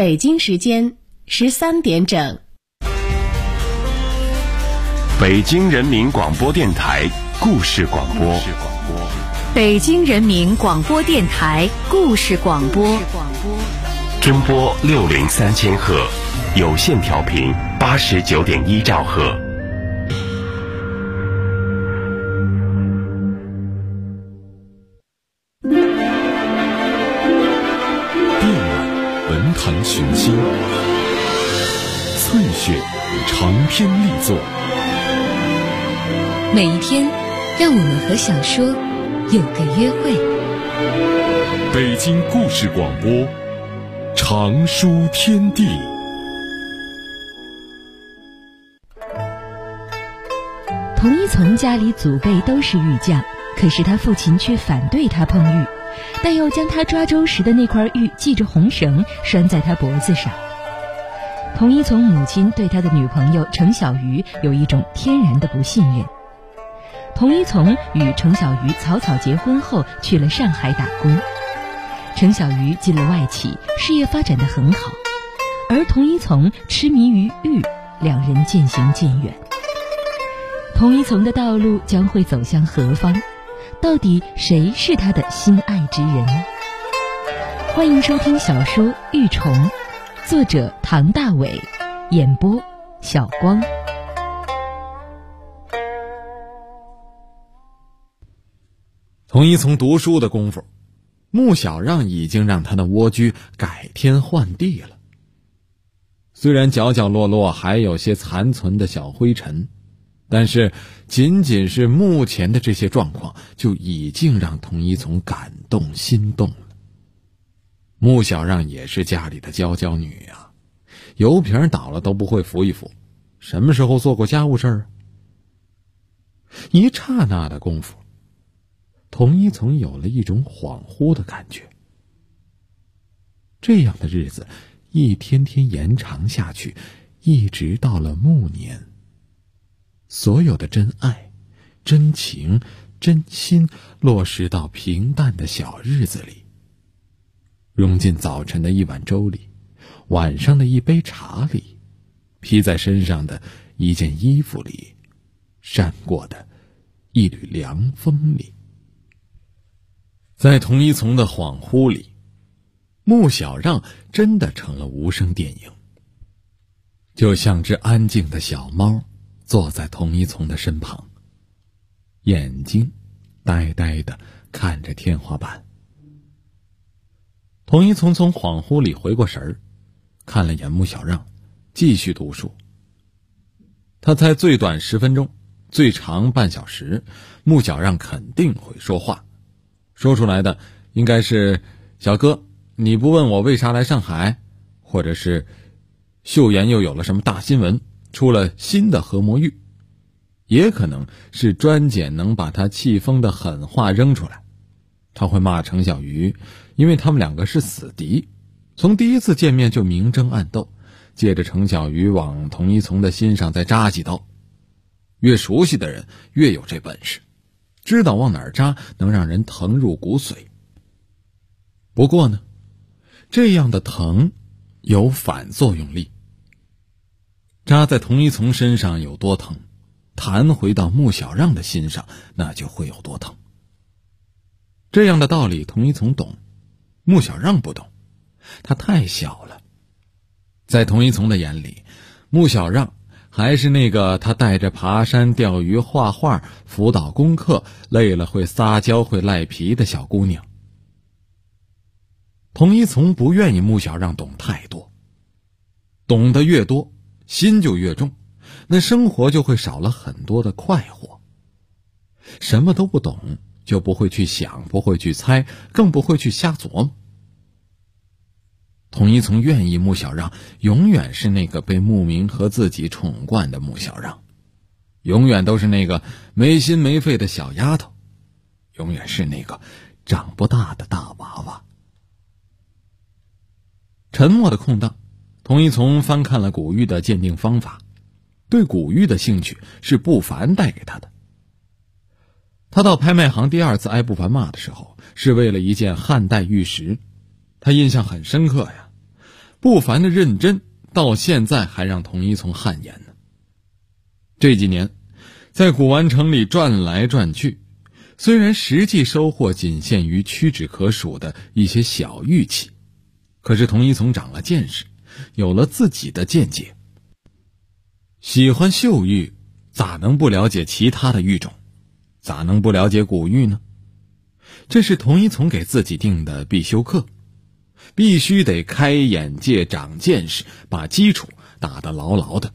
北京时间13点整。 北京人民广播电台故事广播。 北京人民广播电台故事广播。 中波603000赫，有线调频89.1兆赫。 文坛群星，翠雪长篇力作。 每一天，让我们和小说有个约会。 北京故事广播，长书天地。 童一从家里祖辈都是玉匠，可是他父亲却反对他碰玉，但又将他抓周时的那块玉系着红绳拴在他脖子上。童一从母亲对他的女朋友程小鱼有一种天然的不信任。童一从与程小鱼草草结婚后去了上海打工，程小鱼进了外企，事业发展得很好，而童一从痴迷于玉，两人渐行渐远。童一从的道路将会走向何方？到底谁是他的心爱之人？欢迎收听小说《玉虫》，作者唐大伟，演播小光。 童一从读书的功夫，穆小让已经让他的蜗居改天换地了。虽然角角落落还有些残存的小灰尘，但是仅仅是目前的这些状况就已经让童一从感动心动了。穆小让也是家里的娇娇女啊，油瓶倒了都不会扶一扶，什么时候做过家务事儿？一刹那的功夫，童一从有了一种恍惚的感觉。这样的日子一天天延长下去，一直到了暮年，所有的真爱、真情、真心落实到平淡的小日子里，融进早晨的一碗粥里，晚上的一杯茶里，披在身上的一件衣服里，闪过的一缕凉风里。在童一从的恍惚里，穆小让真的成了无声电影，就像只安静的小猫坐在童一从的身旁，眼睛呆呆地看着天花板。童一从从恍惚里回过神儿，看了眼穆小让，继续读书。他猜最短10分钟，最长半小时，穆小让肯定会说话，说出来的应该是：小哥，你不问我为啥来上海，或者是岫岩又有了什么大新闻，出了新的合模玉，也可能是专捡能把他气疯的狠话扔出来。他会骂程小鱼，因为他们两个是死敌，从第一次见面就明争暗斗，借着程小鱼往童一从的心上再扎几刀。越熟悉的人越有这本事，知道往哪儿扎能让人疼入骨髓。不过呢，这样的疼有反作用力，扎在童一从身上有多疼，弹回到穆小让的心上那就会有多疼。这样的道理童一从懂，穆小让不懂，他太小了。在童一从的眼里，穆小让还是那个他带着爬山、钓鱼、画画、辅导功课，累了会撒娇会赖皮的小姑娘。童一从不愿意穆小让懂太多，懂得越多心就越重，那生活就会少了很多的快活。什么都不懂，就不会去想，不会去猜，更不会去瞎琢磨。童一从愿意穆小让永远是那个被穆明和自己宠惯的穆小让，永远都是那个没心没肺的小丫头，永远是那个长不大的大娃娃。沉默的空档，童一从翻看了古玉的鉴定方法，对古玉的兴趣是不凡带给他的。他到拍卖行第2次挨不凡骂的时候，是为了一件汉代玉石，他印象很深刻呀。 不凡的认真到现在还让童一从汗颜呢。这几年在古玩城里转来转去，虽然实际收获仅限于屈指可数的一些小玉器，可是童一从长了见识，有了自己的见解。喜欢秀玉，咋能不了解其他的玉种？咋能不了解古玉呢？这是童一从给自己定的必修课，必须得开眼界长见识，把基础打得牢牢的。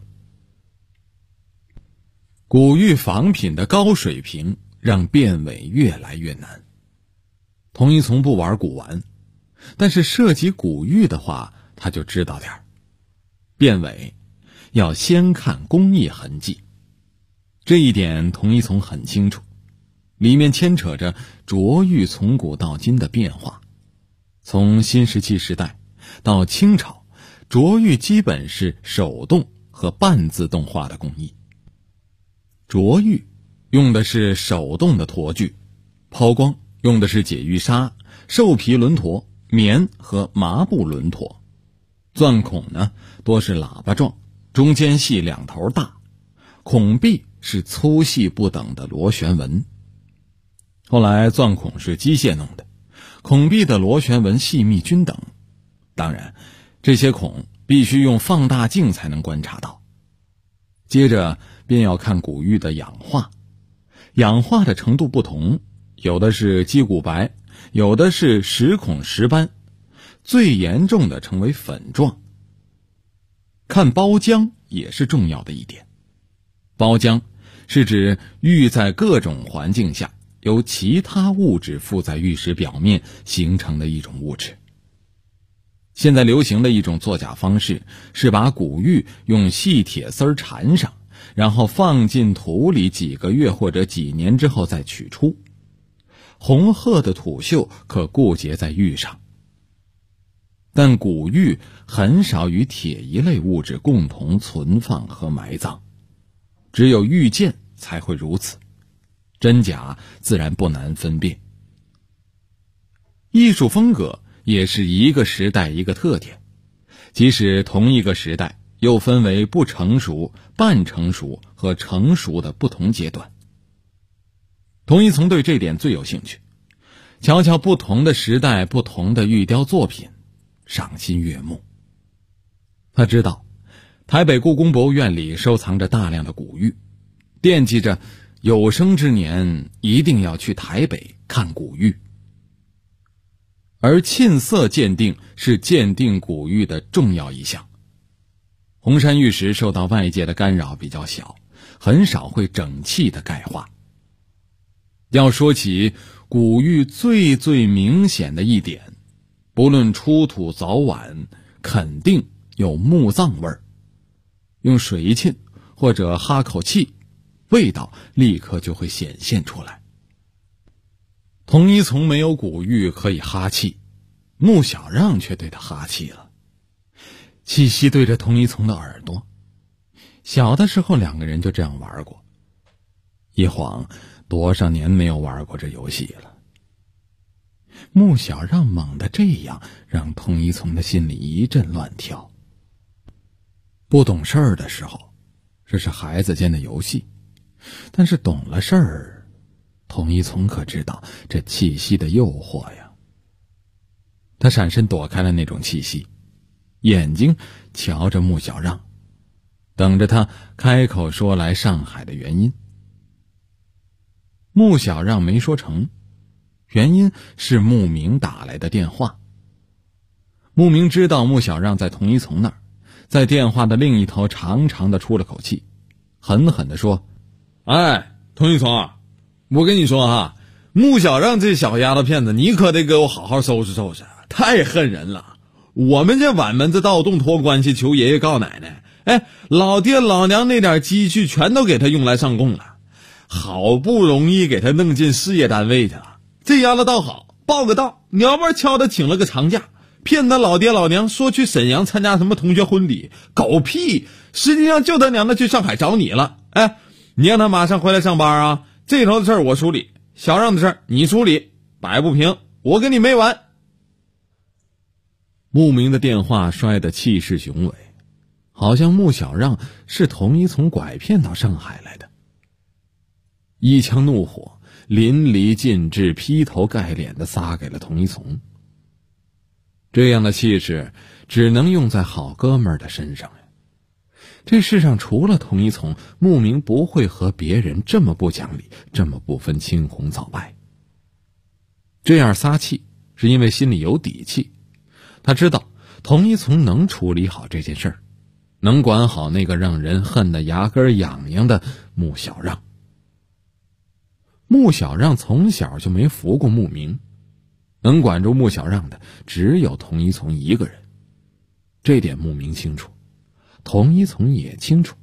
古玉仿品的高水平让辨伪越来越难。童一从不玩古玩，但是涉及古玉的话他就知道点儿。辨伪要先看工艺痕迹，这一点童一从很清楚，里面牵扯着琢玉从古到今的变化。从新石器时代到清朝，琢玉基本是手动和半自动化的工艺。琢玉用的是手动的沱具，抛光用的是解玉砂、兽皮轮沱、棉和麻布轮沱，钻孔呢多是喇叭状，中间细两头大，孔壁是粗细不等的螺旋纹。后来钻孔是机械弄的，孔壁的螺旋纹细密均等，当然这些孔必须用放大镜才能观察到。接着便要看古玉的氧化，氧化的程度不同，有的是鸡骨白，有的是石孔石斑，最严重的称为粉状。看包浆也是重要的一点，包浆是指玉在各种环境下由其他物质附在玉石表面形成的一种物质。现在流行的一种作假方式是把古玉用细铁丝缠上，然后放进土里几个月或者几年之后再取出。红褐的土锈可固结在玉上，但古玉很少与铁一类物质共同存放和埋葬，只有玉剑才会如此，真假自然不难分辨。艺术风格也是一个时代一个特点，即使同一个时代又分为不成熟、半成熟和成熟的不同阶段。童一从对这点最有兴趣，瞧瞧不同的时代不同的玉雕作品，赏心悦目。他知道台北故宫博物院里收藏着大量的古玉，惦记着有生之年一定要去台北看古玉。而沁色鉴定是鉴定古玉的重要一项。红山玉石受到外界的干扰比较小，很少会整器的钙化。要说起古玉最明显的一点，不论出土早晚，肯定有墓葬味儿。用水一沁或者哈口气，味道立刻就会显现出来。童一从没有古玉可以哈气，穆小让却对他哈气了。气息对着童一从的耳朵，小的时候两个人就这样玩过，一晃多少年没有玩过这游戏了。穆小让猛地这样，让童一从的心里一阵乱跳。不懂事儿的时候，这是孩子间的游戏，但是懂了事儿，童一从可知道这气息的诱惑呀。他闪身躲开了那种气息，眼睛瞧着穆小让，等着他开口说来上海的原因。穆小让没说成，原因是穆明打来的电话。穆明知道穆小让在童一从那儿，在电话的另一头长长的出了口气，狠狠地说：哎，童一从，我跟你说哈，穆小让这小丫头片子，你可得给我好好收拾收拾，太恨人了。我们这晚门子盗洞托关系求爷爷告奶奶，哎，老爹老娘那点积蓄全都给他用来上供了，好不容易给他弄进事业单位去了，这丫头倒好，报个到，鸟不敲的请了个长假，骗他老爹老娘说去沈阳参加什么同学婚礼，狗屁，实际上就他娘的去上海找你了。哎，你让他马上回来上班啊，这头的事儿我处理，小让的事儿你处理，摆不平我跟你没完。 牧民的电话摔得气势雄伟，好像穆小让是童一从拐骗到上海来的。一腔怒火淋漓尽致、劈头盖脸地撒给了童一从。这样的气势只能用在好哥们儿的身上呀。这世上除了童一从，牧民不会和别人这么不讲理，这么不分青红皂白。这样撒气是因为心里有底气，他知道童一从能处理好这件事儿，能管好那个让人恨得牙根痒痒的穆小让。穆小让从小就没服过牧民，能管住穆小让的只有童一从一个人。这点牧民清楚，童一从也清楚。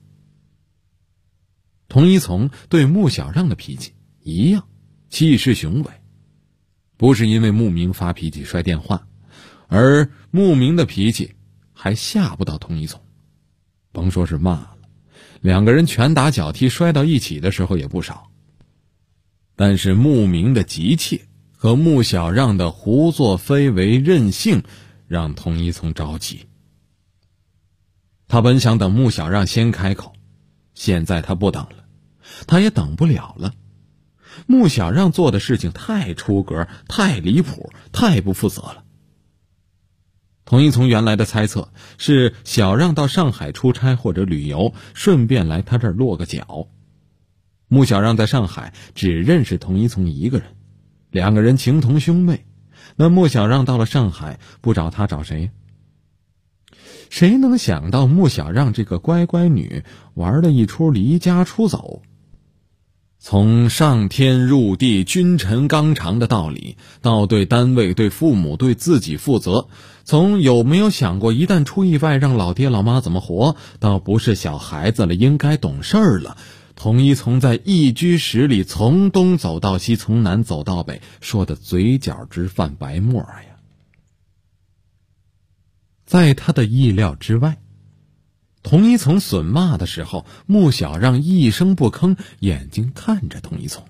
童一从对穆小让的脾气一样，气势雄伟，不是因为牧民发脾气摔电话，而牧民的脾气还吓不到童一从。甭说是骂了，两个人拳打脚踢摔到一起的时候也不少。但是牧民的急切和穆小让的胡作非为任性让童一从着急。他本想等穆小让先开口，现在他不等了，他也等不了了。穆小让做的事情太出格，太离谱，太不负责了。童一从原来的猜测是小让到上海出差或者旅游，顺便来他这儿落个脚。穆小让在上海只认识童一从一个人，两个人情同兄妹，那穆小让到了上海不找他找谁？谁能想到穆小让这个乖乖女玩了一出离家出走，从上天入地君臣纲常的道理，到对单位、对父母、对自己负责，从有没有想过一旦出意外让老爹老妈怎么活，到不是小孩子了应该懂事儿了，童一从在一居室里从东走到西，从南走到北，说的嘴角直泛白沫呀。在他的意料之外，童一从损骂的时候，穆小让一声不吭，眼睛看着童一从。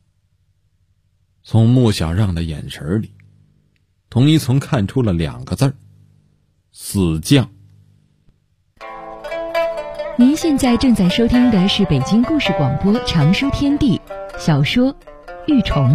从穆小让的眼神里，童一从看出了2个字儿：死犟。 您现在正在收听的是北京故事广播长书天地小说《玉虫》。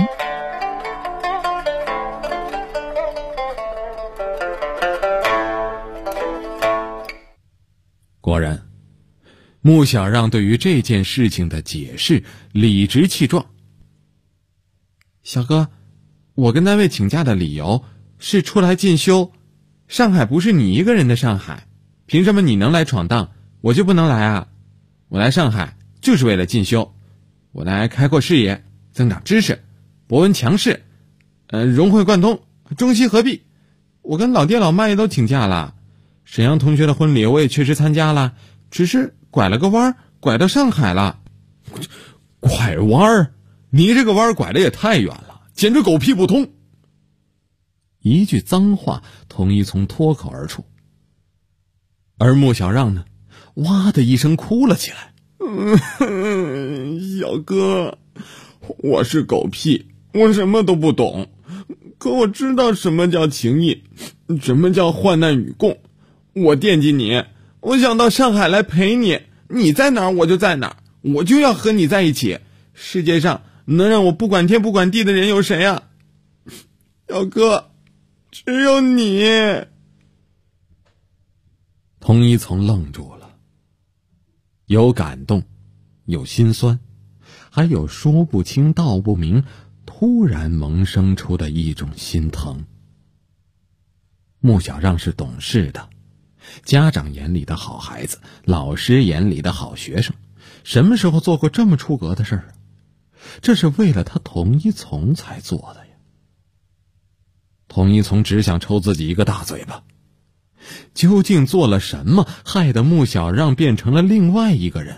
果然，穆小让对于这件事情的解释理直气壮。小哥，我跟单位请假的理由是出来进修，上海不是你一个人的上海，凭什么你能来闯荡，我就不能来啊？我来上海就是为了进修，我来开阔视野，增长知识，博闻强识，融会贯通，中西合璧。我跟老爹老妈也都请假了，沈阳同学的婚礼我也确实参加了，只是拐了个弯，拐到上海了。拐弯？你这个弯拐的也太远了，简直狗屁不通。一句脏话童一从脱口而出，而穆小让呢，哇的一声哭了起来。小哥，我是狗屁，我什么都不懂，可我知道什么叫情义，什么叫患难与共。我惦记你，我想到上海来陪你，你在哪儿我就在哪儿，我就要和你在一起。世界上能让我不管天不管地的人有谁啊？小哥，只有你。童一从愣住了，有感动，有心酸，还有说不清道不明，突然萌生出的一种心疼。穆小让是懂事的，家长眼里的好孩子，老师眼里的好学生，什么时候做过这么出格的事儿啊？这是为了他童一从才做的呀。童一从只想抽自己一个大嘴巴，究竟做了什么，害得穆小让变成了另外一个人？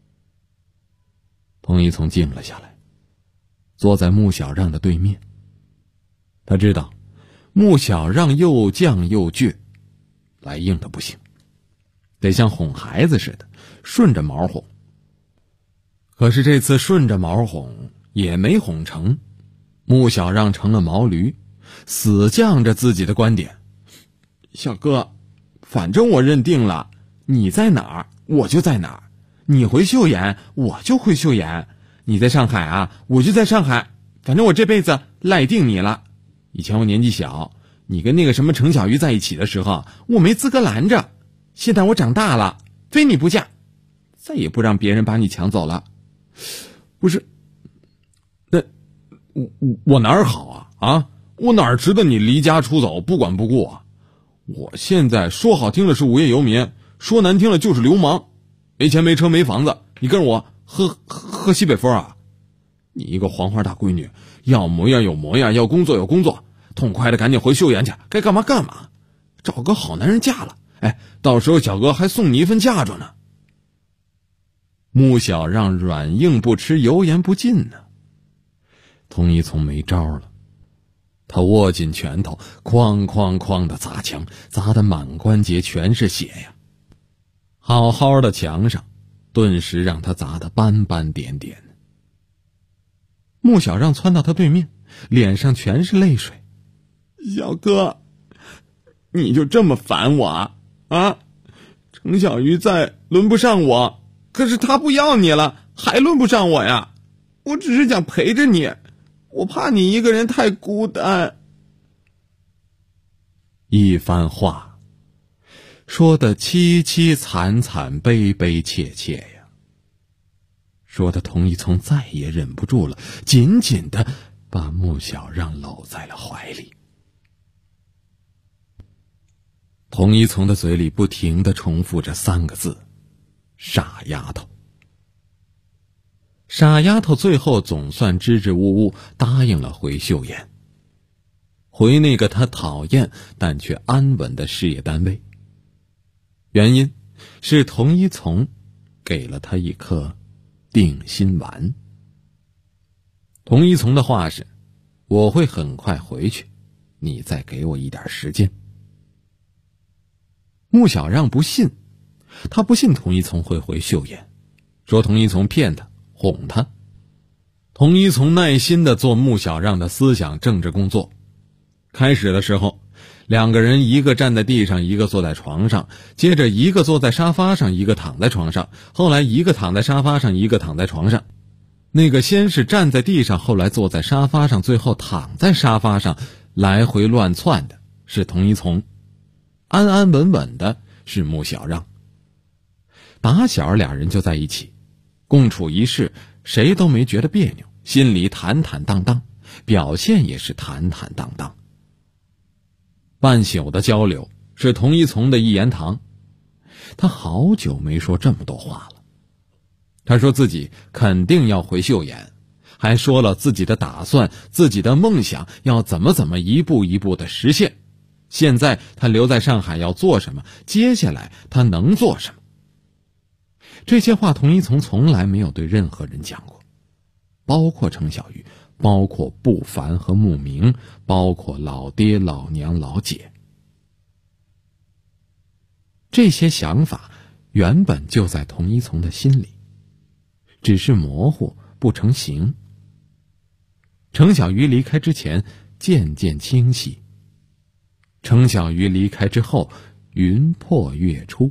童一从静了下来，坐在穆小让的对面。他知道穆小让又犟又倔，来硬的不行，得像哄孩子似的，顺着毛哄。可是这次顺着毛哄也没哄成，穆小让成了毛驴，死犟着自己的观点。 小哥，反正我认定了，你在哪儿我就在哪儿，你回岫岩我就回岫岩，你在上海啊我就在上海，反正我这辈子赖定你了。以前我年纪小，你跟那个什么程小鱼在一起的时候，我没资格拦着，现在我长大了，非你不嫁，再也不让别人把你抢走了。不是，那我哪儿好啊？我哪儿值得你离家出走不管不顾啊？我现在说好听了是无业游民，说难听了就是流氓，没钱没车没房子，你跟着我喝西北风啊？你一个黄花大闺女，要模样有模样，要工作有工作，痛快的赶紧回岫岩去，该干嘛干嘛，找个好男人嫁了，到时候小哥还送你一份嫁妆呢。 穆小让软硬不吃，油盐不进呢。童一从没招了，他握紧拳头，哐哐哐的砸墙，砸得满关节全是血呀。好好的墙上，顿时让他砸得斑斑点点。穆小让窜到他对面，脸上全是泪水。 小哥，你就这么烦我啊？程小鱼在轮不上我，可是他不要你了，还轮不上我呀？我只是想陪着你，我怕你一个人太孤单。 一番话说得凄凄惨惨，悲悲切切呀，说的童一从再也忍不住了，紧紧地把穆小让搂在了怀里。童一从的嘴里不停地重复着3个字：傻丫头。傻丫头最后总算支支吾吾答应了回岫岩，回那个他讨厌但却安稳的事业单位。原因是童一从给了他一颗定心丸。童一从的话是：我会很快回去，你再给我一点时间。穆小让不信，他不信童一从会回岫岩，说童一从骗他哄他。童一从耐心地做穆小让的思想政治工作。开始的时候，2个人一个站在地上，一个坐在床上，接着一个坐在沙发上，一个躺在床上，后来一个躺在沙发上，一个躺在床上。那个先是站在地上，后来坐在沙发上，最后躺在沙发上，来回乱窜的是童一从，安安稳稳的是穆小让。打小俩人就在一起，共处一室，谁都没觉得别扭，心里坦坦荡荡，表现也是坦坦荡荡。半宿的交流是童一从的一言堂，他好久没说这么多话了。他说自己肯定要回岫岩，还说了自己的打算，自己的梦想要怎么一步一步的实现。现在他留在上海要做什么，接下来他能做什么。这些话童一从从来没有对任何人讲过，包括程小鱼，包括不凡和慕名，包括老爹老娘老姐。这些想法原本就在童一从的心里，只是模糊不成形。程小鱼离开之前渐渐清晰，程小鱼离开之后云破月出。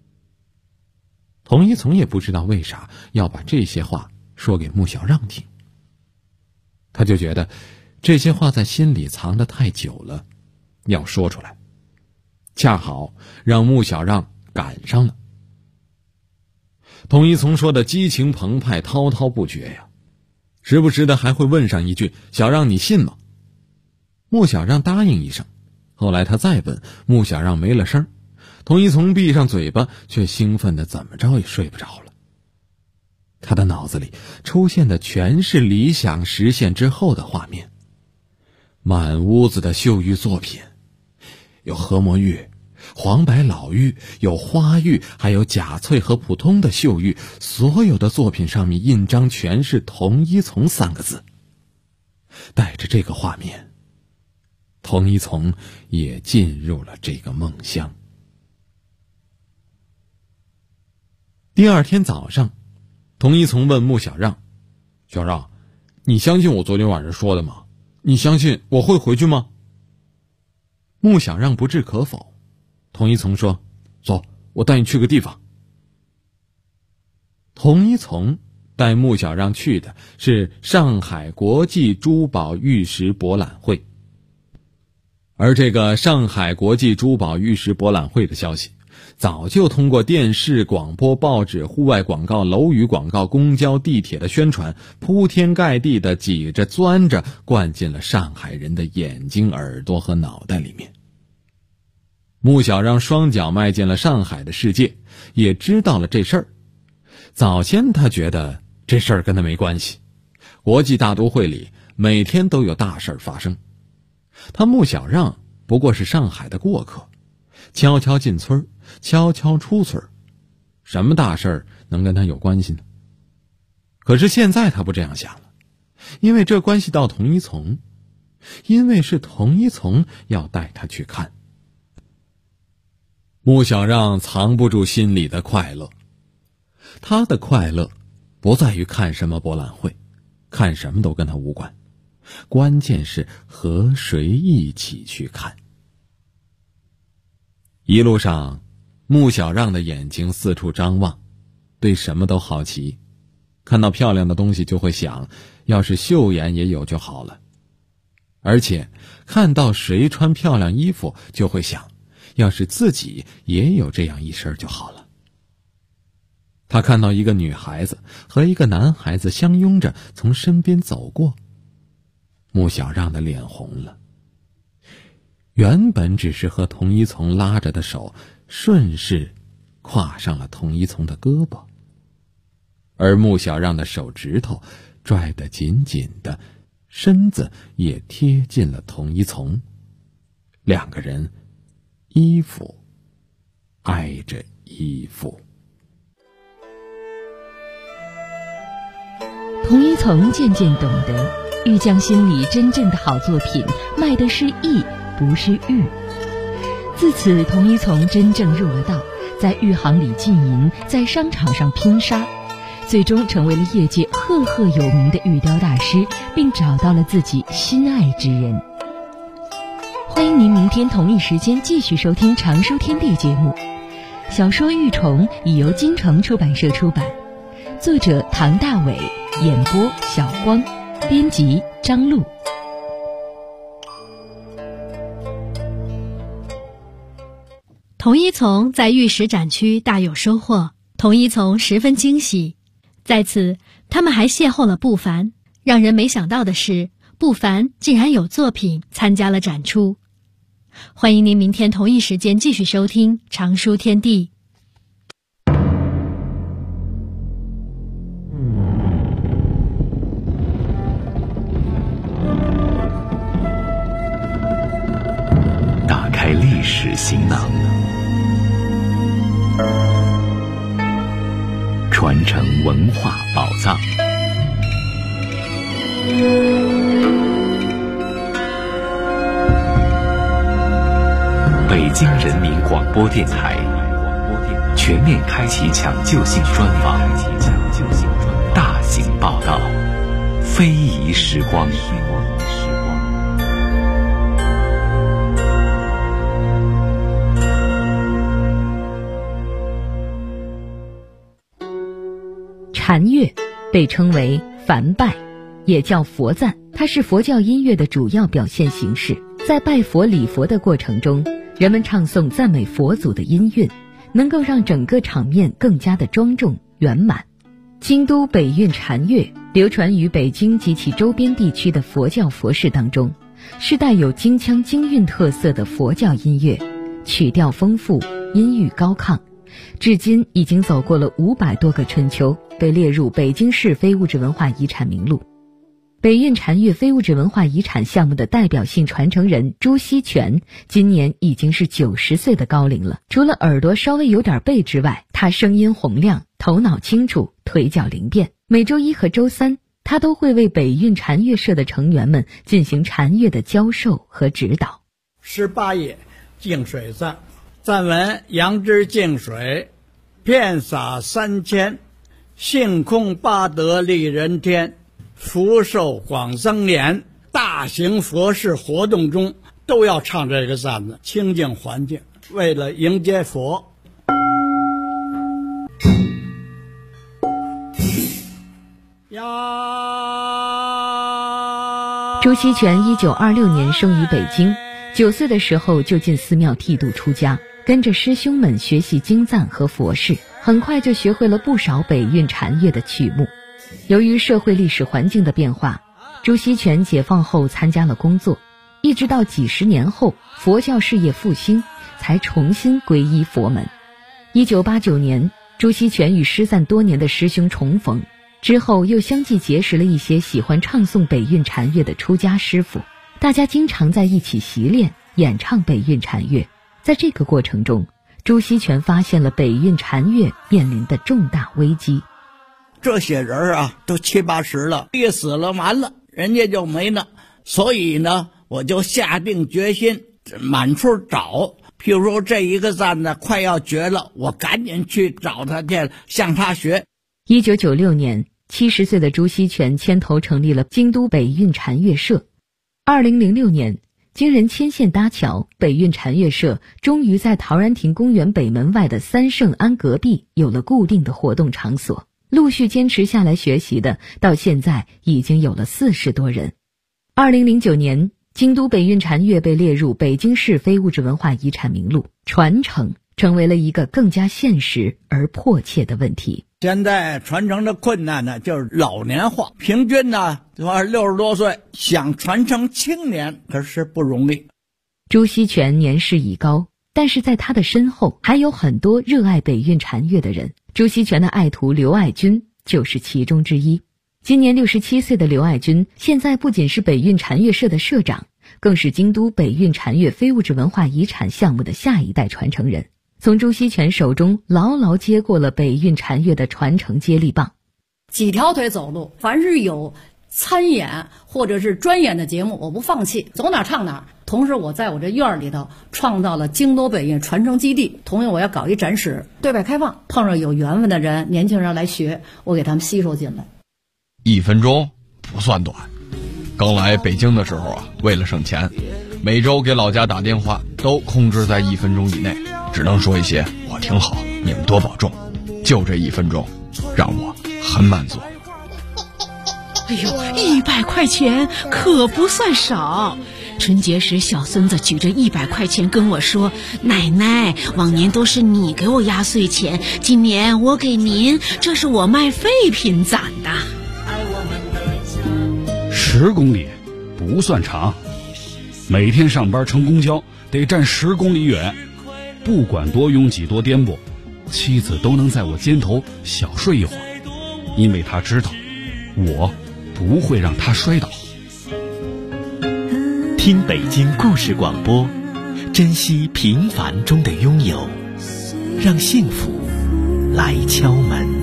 童一从也不知道为啥要把这些话说给穆小让听，他就觉得这些话在心里藏得太久了，要说出来，恰好让穆小让赶上了。童一从说的激情澎湃，滔滔不绝呀，时不时的还会问上一句：小让你信吗？穆小让答应一声，后来他再问，穆小让没了声，童一从闭上嘴巴，却兴奋的怎么着也睡不着了。他的脑子里出现的全是理想实现之后的画面，满屋子的绣玉作品，有和墨玉、黄白老玉，有花玉，还有假翠和普通的绣玉，所有的作品上面印章全是童一从3个字。带着这个画面，童一从也进入了这个梦乡。第二天早上，童一从问穆小让：小让，你相信我昨天晚上说的吗？你相信我会回去吗？穆小让不置可否， 童一从说：“走，我带你去个地方。”童一从带穆小让去的是上海国际珠宝玉石博览会。而这个上海国际珠宝玉石博览会的消息，早就通过电视、广播、报纸、户外广告、楼宇广告、公交、地铁的宣传，铺天盖地的挤着钻着，灌进了上海人的眼睛、耳朵和脑袋里面。穆小让双脚迈进了上海的世界，也知道了这事儿。早先他觉得这事儿跟他没关系，国际大都会里每天都有大事儿发生，他穆小让不过是上海的过客，悄悄进村，悄悄出村，什么大事儿能跟他有关系呢？可是现在他不这样想了，因为这关系到童一从，因为是童一从要带他去看。穆小让藏不住心里的快乐，他的快乐不在于看什么博览会，看什么都跟他无关，关键是和谁一起去看。一路上，穆小让的眼睛四处张望，对什么都好奇，看到漂亮的东西就会想，要是秀妍也有就好了。而且看到谁穿漂亮衣服就会想，要是自己也有这样一身就好了。他看到一个女孩子和一个男孩子相拥着从身边走过，穆小让的脸红了。原本只是和童一从拉着的手顺势跨上了童一从的胳膊，而穆小让的手指头拽得紧紧的，身子也贴近了童一从，两个人衣服挨着衣服。 童一从渐渐懂得，玉匠心里真正的好作品卖的是艺，不是玉。自此，童一从真正入了道，在玉行里浸淫，在商场上拼杀，最终成为了业界赫赫有名的玉雕大师，并找到了自己心爱之人。欢迎您明天同一时间继续收听《常书天地》节目。小说《玉虫》已由京城出版社出版，作者唐大伟，演播小光，编辑张璐。 童一从在玉石展区大有收获，童一从十分惊喜。在此，他们还邂逅了不凡。让人没想到的是，不凡竟然有作品参加了展出。欢迎您明天同一时间继续收听《常书天地》。 打开历史行囊，传承文化宝藏。北京人民广播电台全面开启抢救性专访，大型报道，非遗时光。 禅乐被称为梵拜，也叫佛赞，它是佛教音乐的主要表现形式。在拜佛礼佛的过程中，人们唱诵赞美佛祖的音韵，能够让整个场面更加的庄重圆满。京都北韵禅乐流传于北京及其周边地区的佛教佛事当中，是带有京腔京韵特色的佛教音乐，曲调丰富，音域高亢，至今已经走过了500多个春秋，被列入北京市非物质文化遗产名录。北韵禅乐非物质文化遗产项目的代表性传承人朱锡全今年已经是90岁的高龄了。除了耳朵稍微有点背之外，他声音洪亮，头脑清楚，腿脚灵便。每周一和周三，他都会为北韵禅乐社的成员们进行禅乐的教授和指导。 18页净水赞，赞文：杨枝净水，遍洒3千，性空八德利人天，福寿广增年。大型佛事活动中都要唱这个赞子，清净环境， 为了迎接佛。 朱锡全1926年生于北京，9岁的时候就进寺庙剃度出家，跟着师兄们学习经赞和佛事，很快就学会了不少北韵禅乐的曲目。由于社会历史环境的变化，朱锡全解放后参加了工作，一直到几十年后佛教事业复兴，才重新皈依佛门。1989年，朱锡全与失散多年的师兄重逢，之后又相继结识了一些喜欢唱诵北韵禅乐的出家师傅，大家经常在一起习练演唱北韵禅乐。在这个过程中，朱锡全发现了北韵禅乐面临的重大危机。 这些人啊，都70、80了，一死了完了，人家就没了。所以呢，我就下定决心满处找。譬如说这一个赞呢快要绝了，我赶紧去找他去，向他学。 1996年，70岁的朱锡全牵头成立了京都北韵禅乐社。2006年，经人牵线搭桥，北韵禅乐社终于在陶然亭公园北门外的三圣庵隔壁有了固定的活动场所。陆续坚持下来学习的，到现在已经有了40多人。2009年，京都北韵禅乐被列入北京市非物质文化遗产名录，传承成为了一个更加现实而迫切的问题。 现在传承的困难呢，就是老年化，平均呢60多岁，想传承青年可是不容易。 朱锡全年事已高，但是在他的身后还有很多热爱北韵禅乐的人。朱锡全的爱徒刘爱军就是其中之一。今年67岁的刘爱军，现在不仅是北韵禅乐社的社长，更是京都北韵禅乐非物质文化遗产项目的下一代传承人，从朱锡全手中牢牢接过了北韵禅乐的传承接力棒。 几条腿走路，凡是有参演或者是专演的节目，我不放弃，走哪唱哪。同时我在我这院里头创造了京都北韵传承基地，同时我要搞一展示，对外开放，碰上有缘分的人，年轻人来学，我给他们吸收进来。 1分钟不算短，刚来北京的时候啊，为了省钱，每周给老家打电话都控制在1分钟以内，只能说一些我挺好，你们多保重，就这1分钟让我很满足。 哎呦，100块钱可不算少。春节时小孙子举着100块钱跟我说，奶奶，往年都是你给我压岁钱，今年我给您，这是我卖废品攒的。 10公里不算长，每天上班乘公交得站10公里远，不管多拥挤多颠簸，妻子都能在我肩头小睡一会儿，因为她知道我不会让她摔倒。 听北京故事广播，珍惜平凡中的拥有，让幸福来敲门。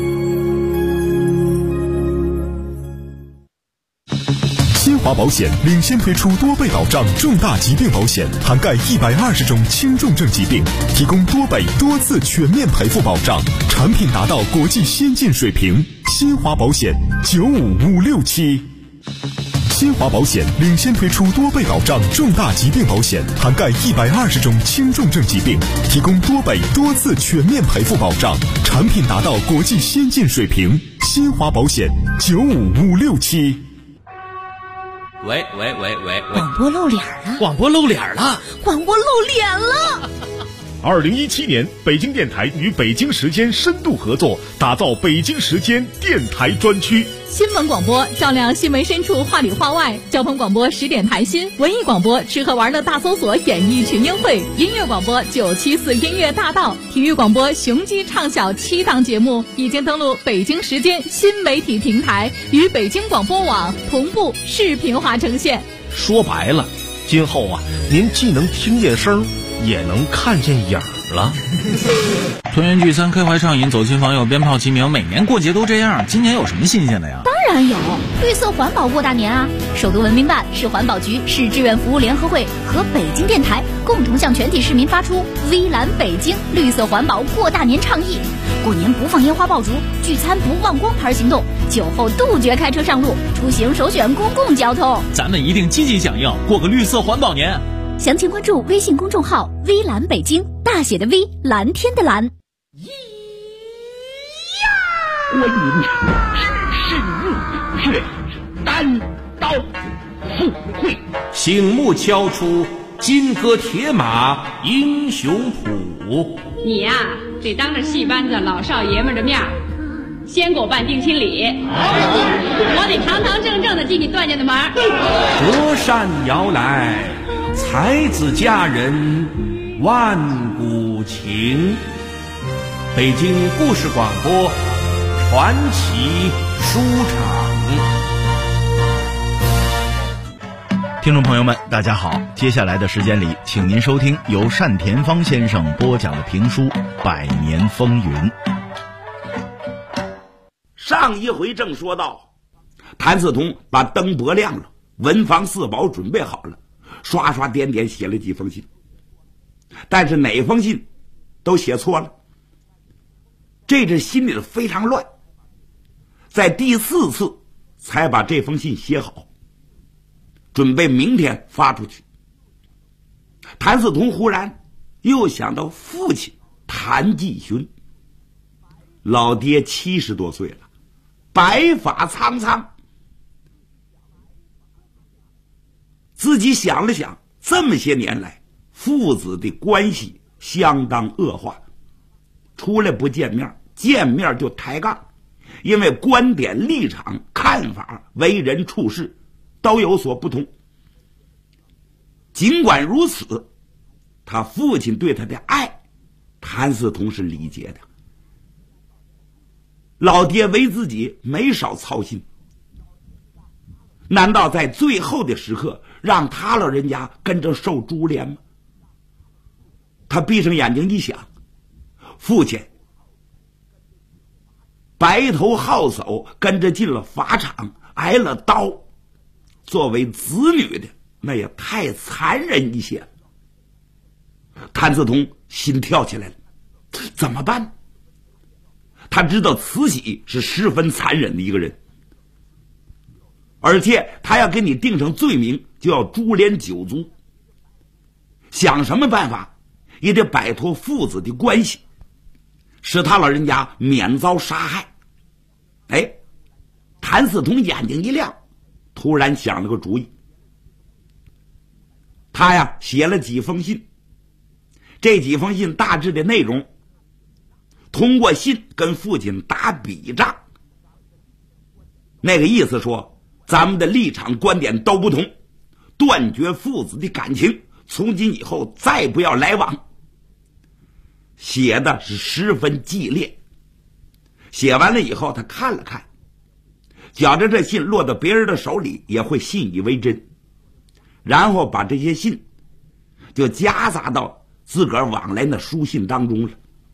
新华保险领先推出多倍保障重大疾病保险，涵盖120种轻重症疾病，提供多倍多次全面赔付保障，产品达到国际先进水平。新华保险95567。新华保险领先推出多倍保障重大疾病保险，涵盖120种轻重症疾病，提供多倍多次全面赔付保障，产品达到国际先进水平。新华保险95567。 喂， 广播露脸了！ 广播露脸了 ！2017年，北京电台与北京时间深度合作，打造北京时间电台专区。 新闻广播照亮新闻深处，话里话外；交通广播10点谈心；文艺广播吃喝玩乐大搜索，演艺群英会；音乐广播974音乐大道；体育广播雄鸡唱晓7档节目已经登录北京时间新媒体平台，与北京广播网同步视频化呈现。 说白了，今后啊，您既能听见声，也能看见影了。 团圆聚餐，开怀畅饮，走亲访友，鞭炮齐鸣，每年过节都这样，今年有什么新鲜的呀？ 当然有，绿色环保过大年啊！首都文明办、市环保局、市志愿服务联合会和北京电台共同向全体市民发出微蓝北京绿色环保过大年倡议。过年不放烟花爆竹，聚餐不忘光牌行动，酒后杜绝开车上路，出行首选公共交通。 咱们一定积极响应，过个绿色环保年。 详情关注微信公众号“微蓝北京”，大写的 V， 蓝天的蓝。 我饮世事血单刀赴会， 醒目敲出金戈铁马英雄谱。 你呀，得当着戏班子老少爷们的面先给我办定亲礼，我得堂堂正正的进你段家的门。 隔山遥来，才子佳人万古情。北京故事广播传奇书场。 听众朋友们，大家好，接下来的时间里，请您收听由单田芳先生播讲的评书《百年风云》。 上一回正说到，谭嗣同把灯拨亮了，文房四宝准备好了，刷刷点点写了几封信，但是哪封信都写错了，这阵心里非常乱，在第4次才把这封信写好，准备明天发出去。谭嗣同忽然又想到父亲谭继勋，老爹70多岁了，白发苍苍。自己想了想，这么些年来父子的关系相当恶化，出来不见面，见面就抬杠，因为观点立场看法为人处事都有所不同。尽管如此，他父亲对他的爱谭嗣同是理解的，老爹为自己没少操心，难道在最后的时刻让他老人家跟着受株连吗？他闭上眼睛一想，父亲白头皓叟跟着进了法场，挨了刀，作为子女的那也太残忍一些了。谭嗣同心跳起来了，怎么办？他知道慈禧是十分残忍的一个人，而且他要给你定上罪名，就要株连9族，想什么办法也得摆脱父子的关系，使他老人家免遭杀害。谭嗣同眼睛一亮，突然想了个主意。他呀写了几封信，这几封信大致的内容通过信跟父亲打笔仗，那个意思说咱们的立场观点都不同，断绝父子的感情，从今以后再不要来往。写的是十分激烈。写完了以后他看了看，觉着这信落到别人的手里也会信以为真，然后把这些信就夹杂到自个儿往来的书信当中了。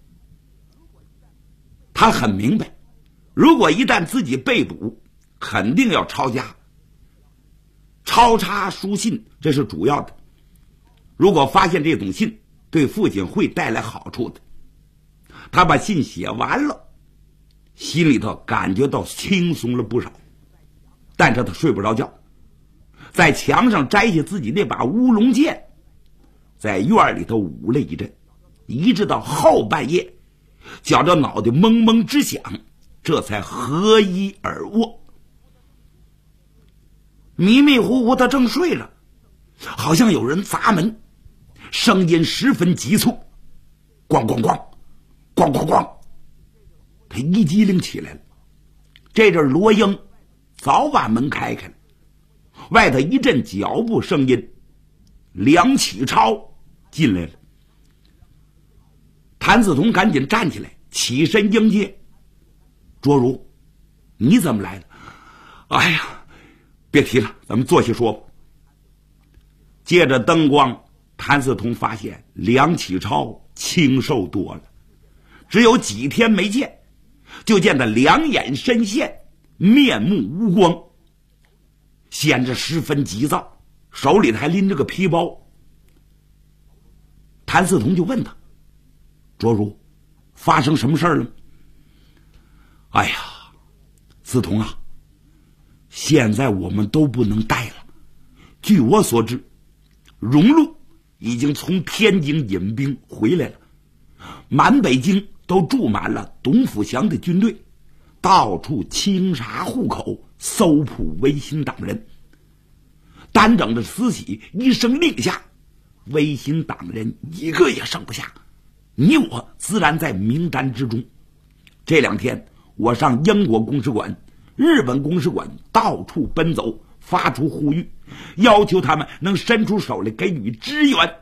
他很明白，如果一旦自己被捕，肯定要抄家，抄插书信这是主要的。如果发现这种信，对父亲会带来好处的。他把信写完了，心里头感觉到轻松了不少，但是他睡不着觉，在墙上摘下自己那把乌龙剑，在院里头舞了一阵，一直到后半夜，觉着脑袋蒙蒙直响，这才合衣而卧。迷迷糊糊他正睡了，好像有人砸门，声音十分急促，咣咣咣咣咣咣，他一激灵起来了。这阵罗英早把门开开了，外头一阵脚步声音，梁启超进来了。谭嗣同赶紧站起来，起身迎接。卓如，你怎么来了？哎呀，别提了，咱们坐下说吧。借着灯光，谭嗣同发现梁启超清瘦多了，只有几天没见，就见他两眼深陷，面目无光，显着十分急躁，手里还拎着个皮包。谭嗣同就问他，卓如，发生什么事了？哎呀，嗣同啊，现在我们都不能带了。据我所知，荣禄已经从天津引兵回来了，满北京都驻满了董福祥的军队，到处清查户口，搜捕维新党人。单整的慈禧一声令下，维新党人一个也剩不下，你我自然在名单之中。这2天我上英国公使馆、日本公使馆到处奔走，发出呼吁，要求他们能伸出手来给予支援。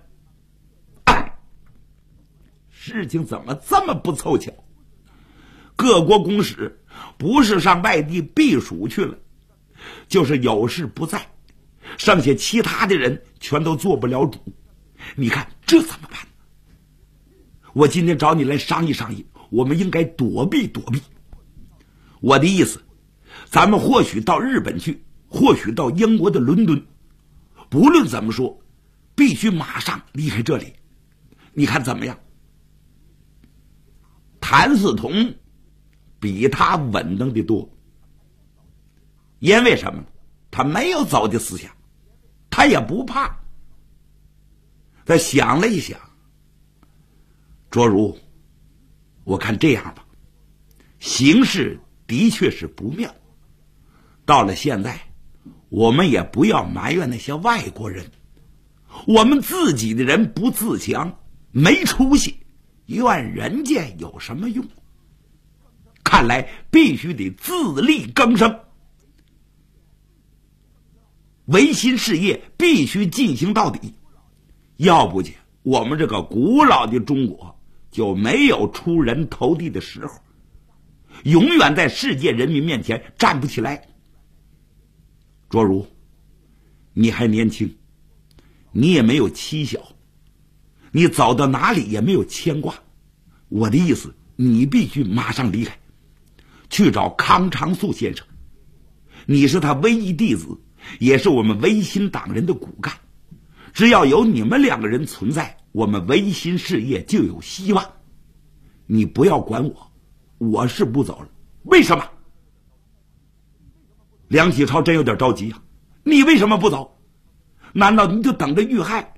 事情怎么这么不凑巧？各国公使不是上外地避暑去了，就是有事不在，剩下其他的人全都做不了主。你看这怎么办？我今天找你来商议商议，我们应该躲避躲避。我的意思，咱们或许到日本去，或许到英国的伦敦，不论怎么说，必须马上离开这里。你看怎么样？谭嗣同比他稳当的多，因为什么？他没有走的思想，他也不怕。他想了一想，卓如，我看这样吧，形势的确是不妙，到了现在，我们也不要埋怨那些外国人，我们自己的人不自强，没出息，怨人家有什么用？看来必须得自力更生，维新事业必须进行到底，要不然我们这个古老的中国就没有出人头地的时候，永远在世界人民面前站不起来。卓如，你还年轻，你也没有妻小，你走到哪里也没有牵挂。我的意思，你必须马上离开，去找康长素先生，你是他唯一弟子，也是我们维新党人的骨干。只要有你们2个人存在，我们维新事业就有希望。你不要管我，我是不走了。为什么？梁启超真有点着急啊！你为什么不走？难道你就等着遇害？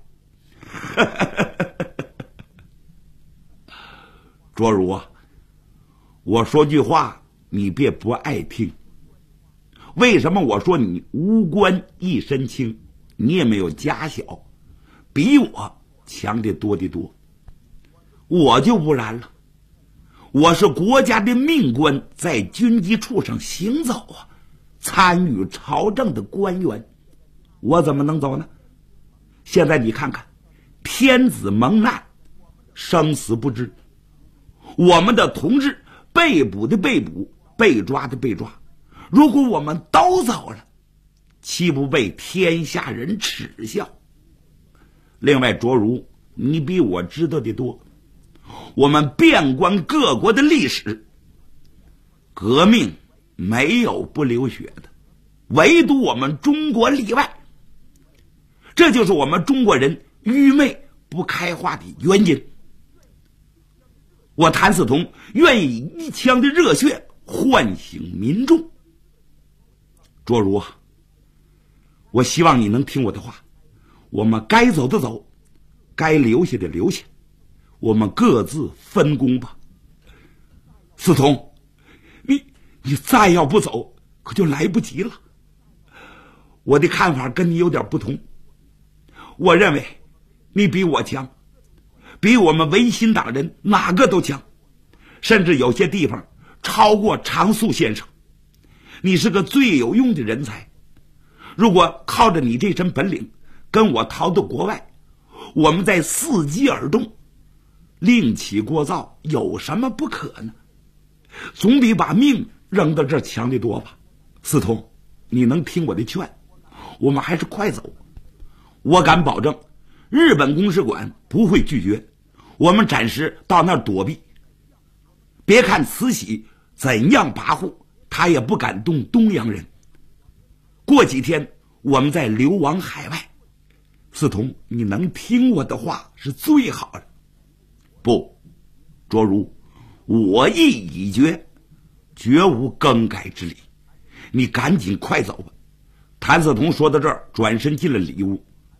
卓如啊，我说句话你别不爱听。为什么我说你无官一身轻，你也没有家小，比我强得多得多？我就不然了，我是国家的命官，在军机处上行走啊，参与朝政的官员，我怎么能走呢？现在你看看，天子蒙难，生死不知，我们的同志被捕的被捕，被抓的被抓，如果我们都走了，岂不被天下人耻笑？另外，卓如，你比我知道的多，我们遍观各国的历史，革命没有不流血的，唯独我们中国例外。这就是我们中国人愚昧不开化的原因。我谭嗣同愿意以一腔的热血唤醒民众。卓如啊，我希望你能听我的话，我们该走的走，该留下的留下，我们各自分工吧。嗣同，你再要不走，可就来不及了。我的看法跟你有点不同，我认为你比我强，比我们维新党人哪个都强，甚至有些地方超过常素先生。你是个最有用的人才，如果靠着你这身本领跟我逃到国外，我们在伺机而动，另起锅灶，有什么不可呢？总比把命扔到这儿强得多吧。嗣同，你能听我的劝，我们还是快走。我敢保证，日本公使馆不会拒绝，我们暂时到那儿躲避。别看慈禧怎样跋扈，他也不敢动东洋人。过几天我们再流亡海外。嗣同，你能听我的话是最好的。不，卓如，我意已决，绝无更改之理。你赶紧快走吧。谭嗣同说到这儿，转身进了里屋。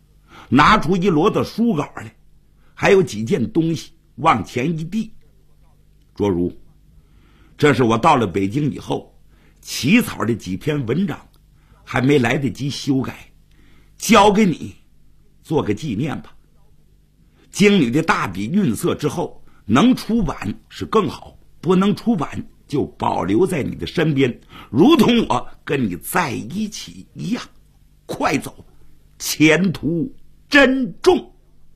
拿出一摞的书稿来，还有几件东西往前一递。卓如，这是我到了北京以后起草的几篇文章，还没来得及修改，交给你做个纪念吧。经你的大笔运色之后，能出版是更好，不能出版就保留在你的身边，如同我跟你在一起一样。快走，前途珍重。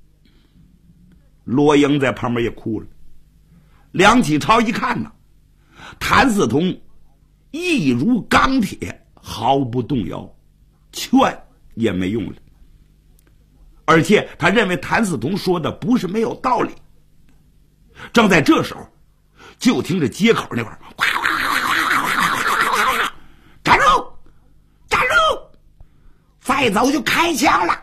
罗英在旁边也哭了。梁启超一看呢，谭嗣同义如钢铁，毫不动摇，劝也没用了。而且他认为谭嗣同说的不是没有道理。正在这时候，就听着街口那块儿，站住！站住！再走就开枪了！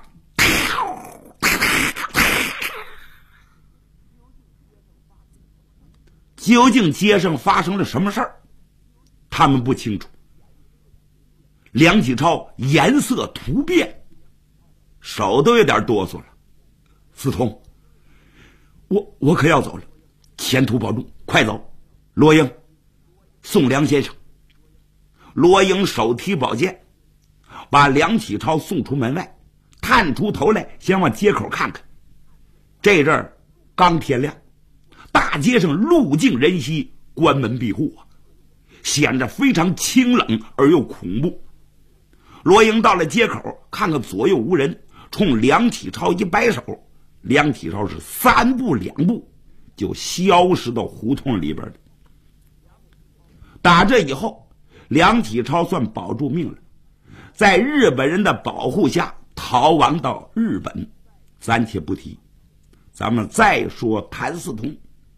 究竟街上发生了什么事儿，他们不清楚。梁启超颜色突变，手都有点哆嗦了。嗣同，我可要走了，前途保重，快走。罗英，送梁先生。罗英手提宝剑，把梁启超送出门外，探出头来先往街口看看。这阵儿刚天亮，大街上路尽人稀，关门闭户啊，显得非常清冷而又恐怖。罗英到了街口，看看左右无人，冲梁启超一摆手，梁启超是3步2步就消失到胡同里边了。打这以后，梁启超算保住命了，在日本人的保护下逃亡到日本。暂且不提，咱们再说谭嗣同。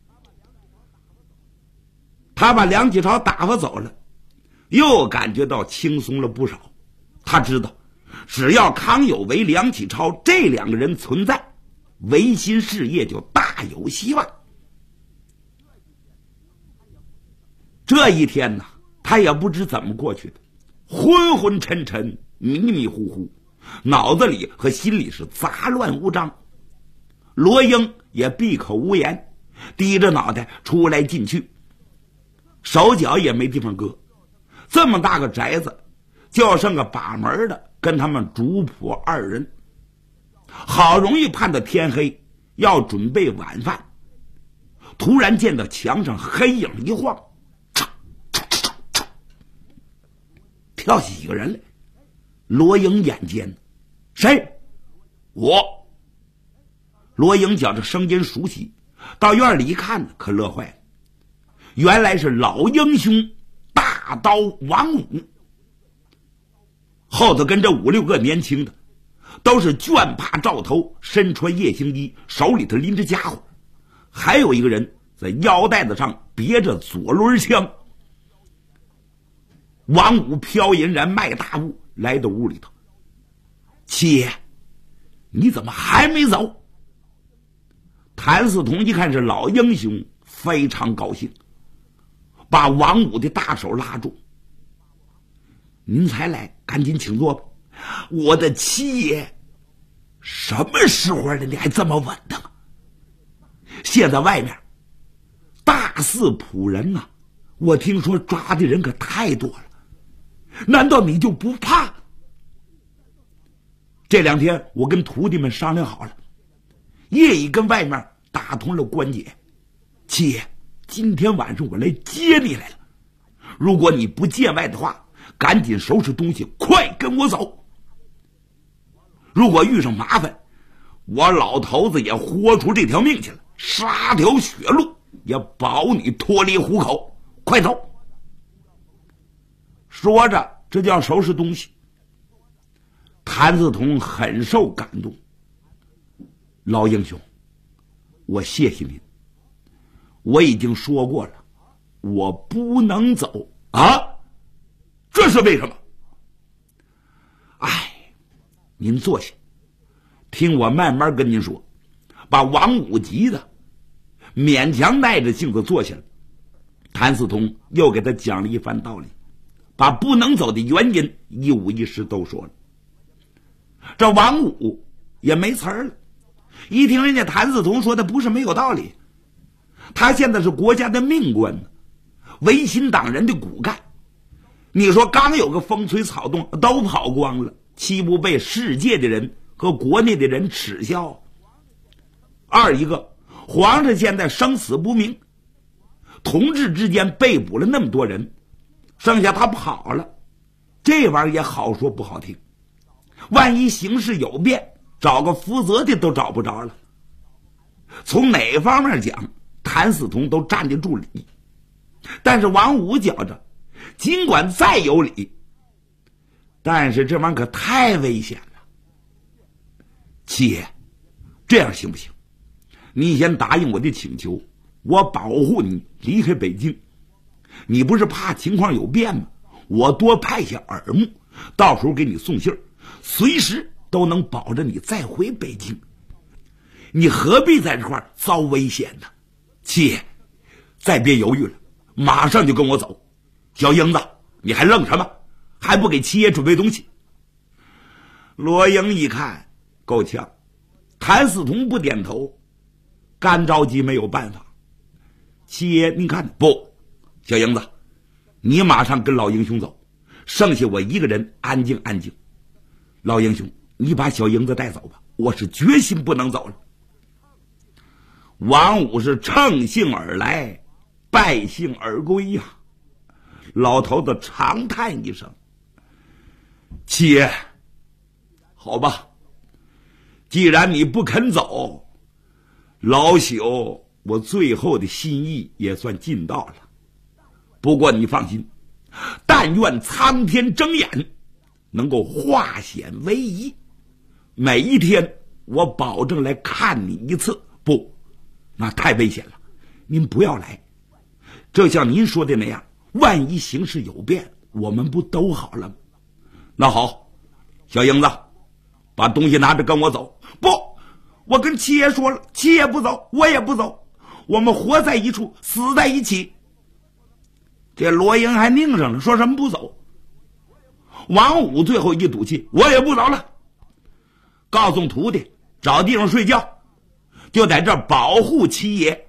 他把梁启超打发走了，又感觉到轻松了不少。他知道只要康有为、梁启超这2个人存在，维新事业就大有希望。这一天呢，他也不知怎么过去的，昏昏沉沉，迷迷糊糊，脑子里和心里是杂乱无章。罗英也闭口无言，低着脑袋出来进去，手脚也没地方搁。这么大个宅子，就剩个把门的跟他们主仆2人。好容易盼到天黑，要准备晚饭，突然见到墙上黑影一晃，跳起几个人来。罗英眼尖，谁？我。罗英觉着声音熟悉，到院里一看，可乐坏了。原来是老英雄大刀王五，后头跟着5、6个年轻的，都是绢帕罩头，身穿夜行衣，手里头拎着家伙，还有一个人在腰带子上别着左轮枪。王五飘银然迈大步来到屋里头。七爷，你怎么还没走？谭嗣同一看是老英雄，非常高兴，把王五的大手拉住。您才来，赶紧请坐吧。我的七爷，什么时候了，你还这么稳当？现在外面大肆捕人呐，我听说抓的人可太多了，难道你就不怕？这2天我跟徒弟们商量好了，夜已跟外面打通了关节。七爷，今天晚上我来接你来了，如果你不见外的话，赶紧收拾东西，快跟我走。如果遇上麻烦，我老头子也豁出这条命去了，杀条血路也保你脱离虎口。快走！说着，这就要收拾东西。谭嗣同很受感动，老英雄，我谢谢您。我已经说过了，我不能走啊！这是为什么？哎，您坐下，听我慢慢跟您说。把王五急的勉强耐着性子坐下了。谭嗣同又给他讲了一番道理，把不能走的原因一五一十都说了。这王五也没词儿了。一听人家谭嗣同说的不是没有道理，他现在是国家的命官呢，维新党人的骨干。你说刚有个风吹草动都跑光了，岂不被世界的人和国内的人耻笑？二一个，皇上现在生死不明，同志之间被捕了那么多人，剩下他跑了，这玩意儿也好说不好听。万一形势有变，找个负责的都找不着了。从哪方面讲，谭嗣同都站得住理。但是王武觉着，尽管再有理，但是这玩意儿可太危险了。七爷，这样行不行？你先答应我的请求，我保护你离开北京。你不是怕情况有变吗？我多派下耳目，到时候给你送信儿，随时都能保着你再回北京。你何必在这块遭危险呢？七爷，再别犹豫了，马上就跟我走。小英子，你还愣什么？还不给七爷准备东西？罗英一看够呛，谭嗣同不点头，干着急没有办法。七爷您看，不，小英子，你马上跟老英雄走，剩下我一个人安静安静。老英雄，你把小英子带走吧，我是决心不能走了。王武是乘兴而来，败兴而归呀。老头子长叹一声：“七爷，好吧，既然你不肯走，老朽我最后的心意也算尽到了。不过你放心，但愿苍天睁眼，能够化险为夷。每一天我保证来看你一次。不，那太危险了，您不要来。就像您说的那样，万一形势有变，我们不都好了吗？那好，小英子，把东西拿着跟我走。不，我跟七爷说了，七爷不走，我也不走，我们活在一处，死在一起。这罗英还拧上了，说什么不走。王武最后一赌气，我也不走了，告诉徒弟找地方睡觉，就在这儿保护七爷。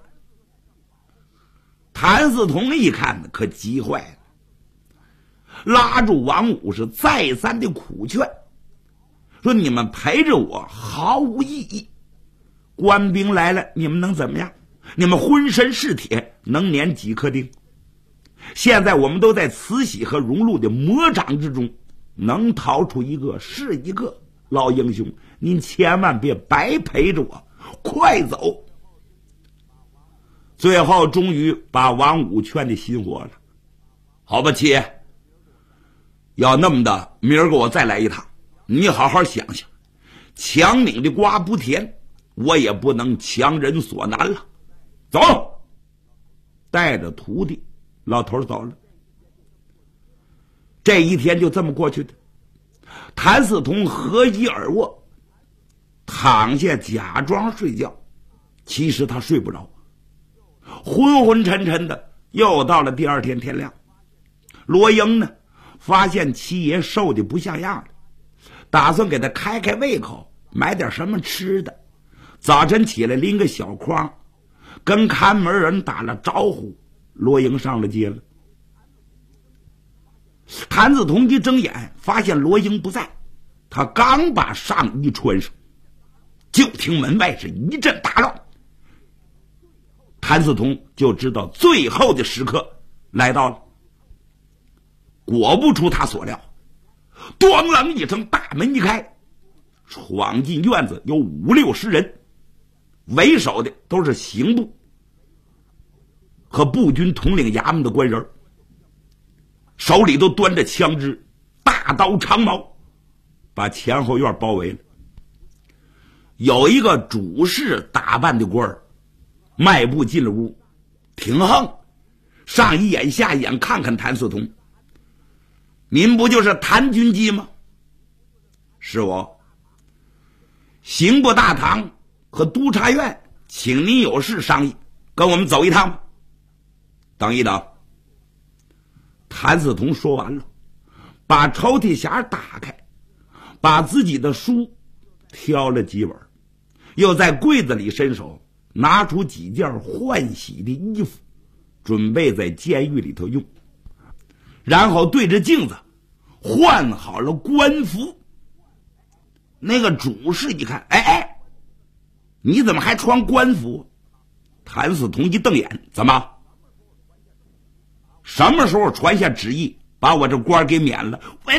谭嗣同一看可急坏了，拉住王武是再三的苦劝，说你们陪着我毫无意义，官兵来了你们能怎么样？你们浑身是铁，能碾几颗钉？现在我们都在慈禧和荣禄的魔掌之中，能逃出一个是一个。老英雄，您千万别白陪着我，快走！最后终于把王武劝的心活了。好吧，七爷，要那么的，明儿个我再来一趟。你好好想想，强拧的瓜不甜，我也不能强人所难了。走！带着徒弟，老头走了。这一天就这么过去的。谭嗣同合衣而卧，躺下假装睡觉，其实他睡不着，昏昏沉沉的。又到了第二天天亮，罗英呢发现七爷瘦的不像样了，打算给他开开胃口，买点什么吃的。早晨起来拎个小筐，跟看门人打了招呼，罗英上了街了。谭嗣同一睁眼发现罗英不在，他刚把上衣穿上，就听门外是一阵大乱。谭嗣同就知道最后的时刻来到了。果不出他所料，咣啷一声，大门一开，闯进院子有50-60人，为首的都是刑部和步军统领衙门的官人，手里都端着枪支，大刀长矛，把前后院包围了。有一个主事打扮的官儿迈步进了屋，挺横，上一眼下一眼看看谭嗣同。您不就是谭军机吗？是我。刑部大堂和督察院请您有事商议，跟我们走一趟吧。等一等。谭嗣同说完了，把抽屉匣打开，把自己的书挑了几本，又在柜子里伸手拿出几件换洗的衣服，准备在监狱里头用。然后对着镜子换好了官服。那个主事一看，哎，你怎么还穿官服？谭嗣同一瞪眼，怎么？什么时候传下旨意把我这官给免了？我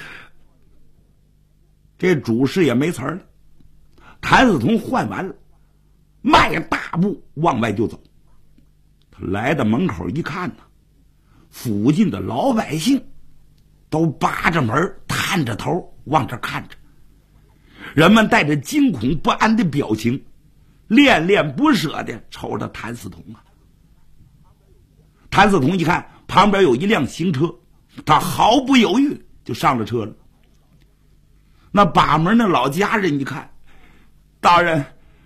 这主事也没词儿了。谭嗣同换完了，迈大步往外就走。他来到门口一看呢，附近的老百姓都扒着门探着头往这看着，人们带着惊恐不安的表情，恋恋不舍的瞅着谭嗣同啊。谭嗣同一看旁边有一辆行车，他毫不犹豫就上了车了。那把门的老家人一看，大人，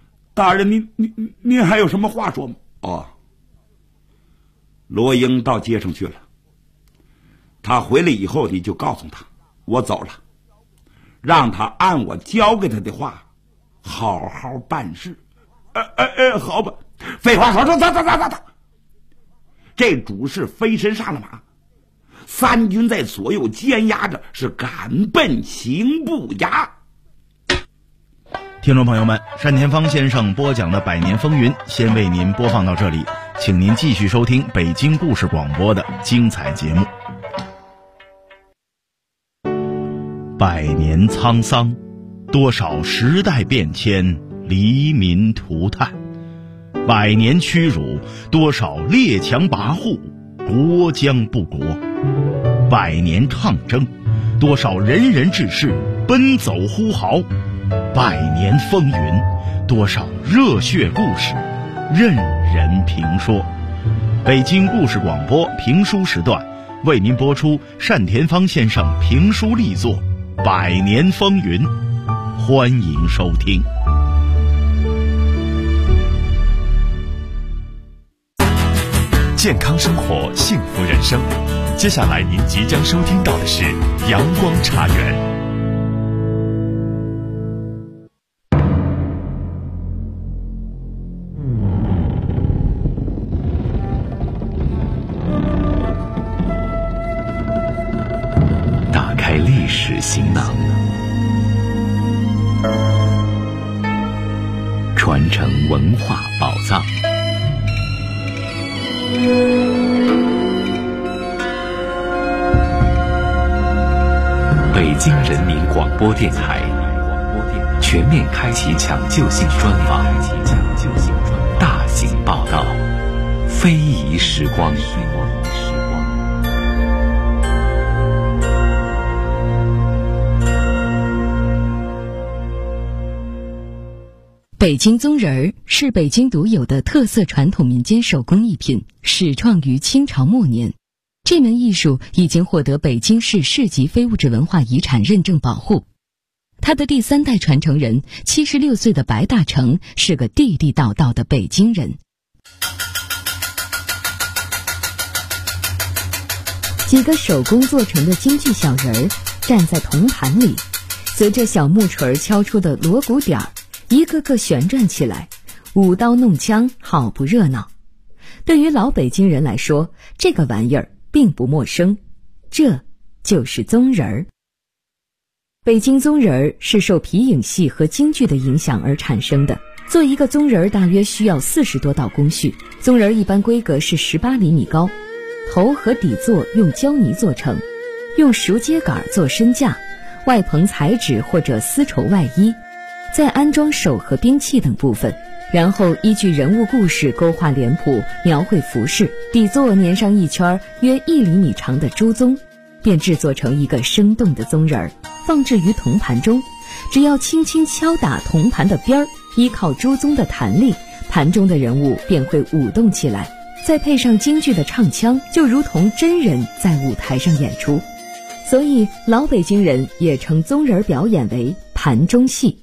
您还有什么话说吗？哦，罗英到街上去了，他回来以后你就告诉他我走了，让他按我交给他的话好好办事。好吧。废话少说，走。这主事飞身上了马，三军在左右监押着，是赶奔刑部衙。 听众朋友们，单田芳先生播讲的《百年风云》先为您播放到这里，请您继续收听北京故事广播的精彩节目。百年沧桑，多少时代变迁，黎民涂炭；百年屈辱，多少列强跋扈，国将不国；百年抗争，多少仁人志士奔走呼号；百年风云，多少热血故事任人评说。北京故事广播评书时段为您播出单田芳先生评书力作《百年风云》，欢迎收听。 健康生活，幸福人生。接下来您即将收听到的是阳光茶园。打开历史行囊，传承文化宝藏。北京人民广播电台全面开启抢救性专访，大型报道，非遗时光。 北京宗人儿是北京独有的特色传统民间手工艺品，始创于清朝末年。这门艺术已经获得北京市市级非物质文化遗产认证保护。他的第三代传承人76岁的白大成是个地地道道的北京人。几个手工做成的京剧小人儿站在铜盘里，随着小木锤敲出的锣鼓点儿，一个个旋转起来，舞刀弄枪，好不热闹。对于老北京人来说，这个玩意儿并不陌生，这就是宗人儿。北京宗人儿是受皮影戏和京剧的影响而产生的。做一个宗人儿大约需要40多道工序。宗人儿一般规格是18厘米高，头和底座用胶泥做成，用熟秸秆做身架，外棚彩纸或者丝绸外衣，再安装手和兵器等部分，然后依据人物故事勾画脸谱，描绘服饰，底座粘上一圈约1厘米长的朱宗，便制作成一个生动的宗人儿，放置于铜盘中。只要轻轻敲打铜盘的边儿，依靠朱宗的弹力，盘中的人物便会舞动起来，再配上京剧的唱腔，就如同真人在舞台上演出。所以老北京人也称宗人表演为盘中戏。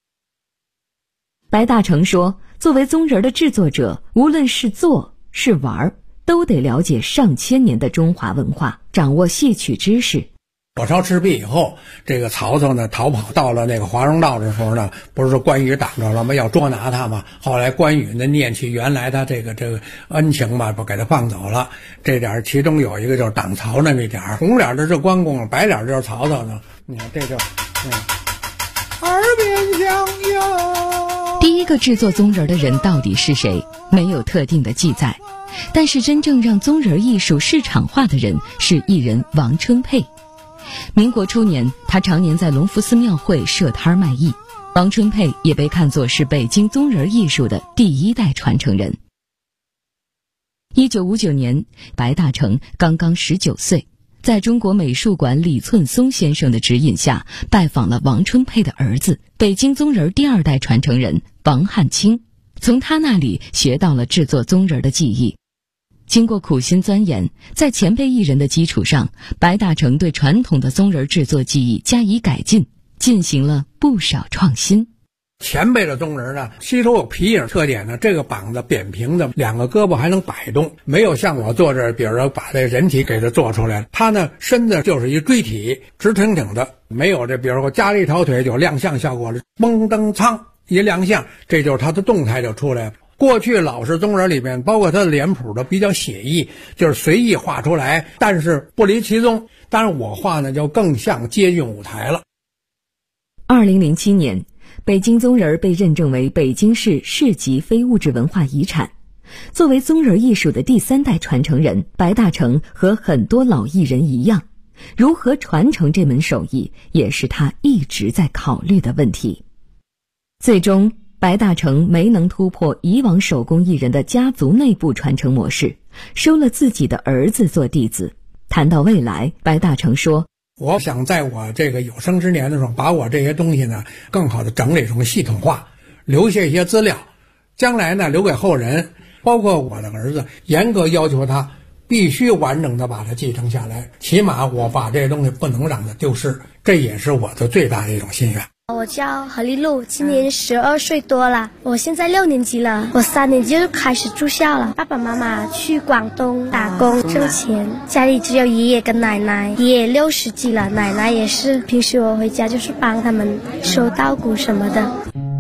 白大成说，作为宗人的制作者，无论是做是玩，都得了解上千年的中华文化，掌握戏曲知识。 火烧赤壁以后，这个曹操呢逃跑到了那个华容道的时候呢，不是说关羽挡着了吗？要捉拿他嘛。后来关羽呢念起原来他这个恩情嘛，不给他放走了。这点其中有一个就是挡曹的那点，红脸的是关公，白脸就是曹操呢。你看这就耳边响哟。 第一个制作宗人的人到底是谁？没有特定的记载，但是真正让宗人艺术市场化的人是艺人王春佩。民国初年，他常年在隆福寺庙会设摊卖艺。王春佩也被看作是北京宗人艺术的第一代传承人。1959年，白大成刚刚19岁，在中国美术馆李寸松先生的指引下，拜访了王春佩的儿子，北京宗人第2代传承人王汉卿，从他那里学到了制作宗人的技艺。经过苦心钻研，在前辈艺人的基础上，白大成对传统的宗人制作技艺加以改进，进行了不少创新。 前辈的宗人呢，吸收有皮影特点呢，这个膀子扁平的，2个胳膊还能摆动，没有像我做这，比如说把这人体给它做出来。他呢身子就是一锥体，直挺挺的，没有这比如说加了一条腿就亮相效果了，嘣噔噌一亮相，这就是他的动态就出来了。过去老式宗人里面，包括他的脸谱都比较写意，就是随意画出来，但是不离其宗。当然我画呢就更像接近舞台了。 2007年，北京宗人被认证为北京市市级非物质文化遗产。作为宗人艺术的第3代传承人，白大成和很多老艺人一样，如何传承这门手艺，也是他一直在考虑的问题。最终，白大成没能突破以往手工艺人的家族内部传承模式，收了自己的儿子做弟子。谈到未来，白大成说， 我想在我这个有生之年的时候，把我这些东西呢更好的整理成系统化，留下一些资料，将来呢留给后人，包括我的儿子，严格要求他必须完整的把它继承下来，起码我把这些东西不能让它丢失，这也是我的最大的一种心愿。 我叫何丽露，今年12岁多了，我现在6年级了，我3年级就开始住校了。爸爸妈妈去广东打工挣钱，家里只有爷爷跟奶奶，爷爷60几了，奶奶也是，平时我回家就是帮他们收稻谷什么的。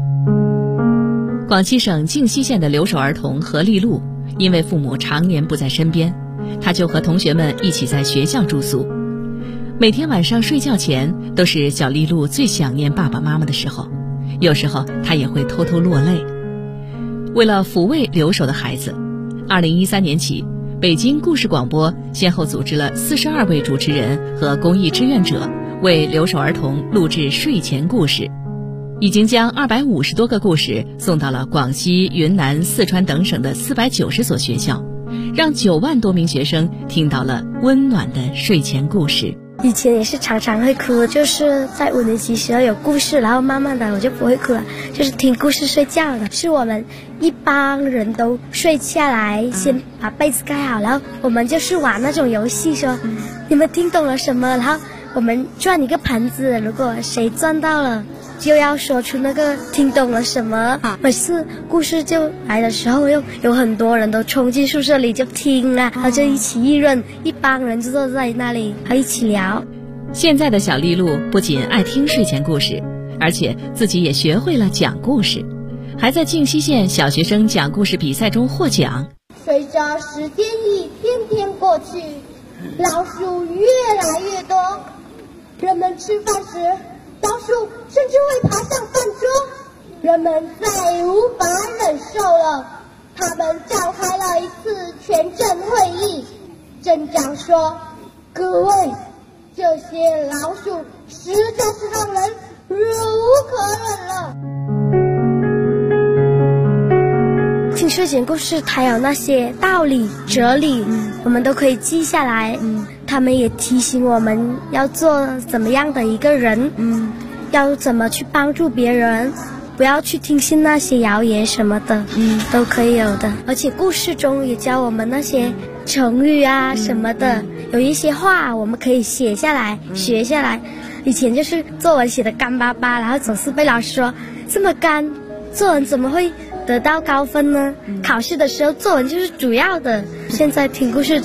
广西省靖西县的留守儿童何丽露，因为父母常年不在身边，她就和同学们一起在学校住宿。每天晚上睡觉前都是小丽露最想念爸爸妈妈的时候，有时候她也会偷偷落泪。为了抚慰留守的孩子，2013年起，北京故事广播先后组织了42位主持人和公益志愿者为留守儿童录制睡前故事，已经将250多个故事送到了广西、云南、四川等省的490所学校，让9万多名学生听到了温暖的睡前故事。 以前也是常常会哭，就是在5年级时候有故事，然后慢慢的我就不会哭了，就是听故事睡觉了。是我们一帮人都睡下来，先把被子盖好，然后我们就是玩那种游戏，说你们听懂了什么，然后我们转一个盘子，如果谁转到了就要说出那个听懂了什么。每次故事就来的时候，又有很多人都冲进宿舍里就听啊，然后就一起议论，一帮人就坐在那里还一起聊。 现在的小丽露不仅爱听睡前故事，而且自己也学会了讲故事，还在靖西县小学生讲故事比赛中获奖。 随着时间一天天过去，老鼠越来越多，人们吃饭时老鼠甚至会爬上饭桌，人们再无法忍受了，他们召开了一次全镇会议。镇长说，各位，这些老鼠实在是让人忍无可忍了。 听睡前故事它有那些道理哲理，我们都可以记下来，他们也提醒我们要做怎么样的一个人，要怎么去帮助别人，不要去听信那些谣言什么的，都可以有的。而且故事中也教我们那些成语啊什么的，有一些话我们可以写下来学下来。以前就是作文写的干巴巴，然后总是被老师说这么干，作文怎么会得到高分呢？考试的时候作文就是主要的。现在听故事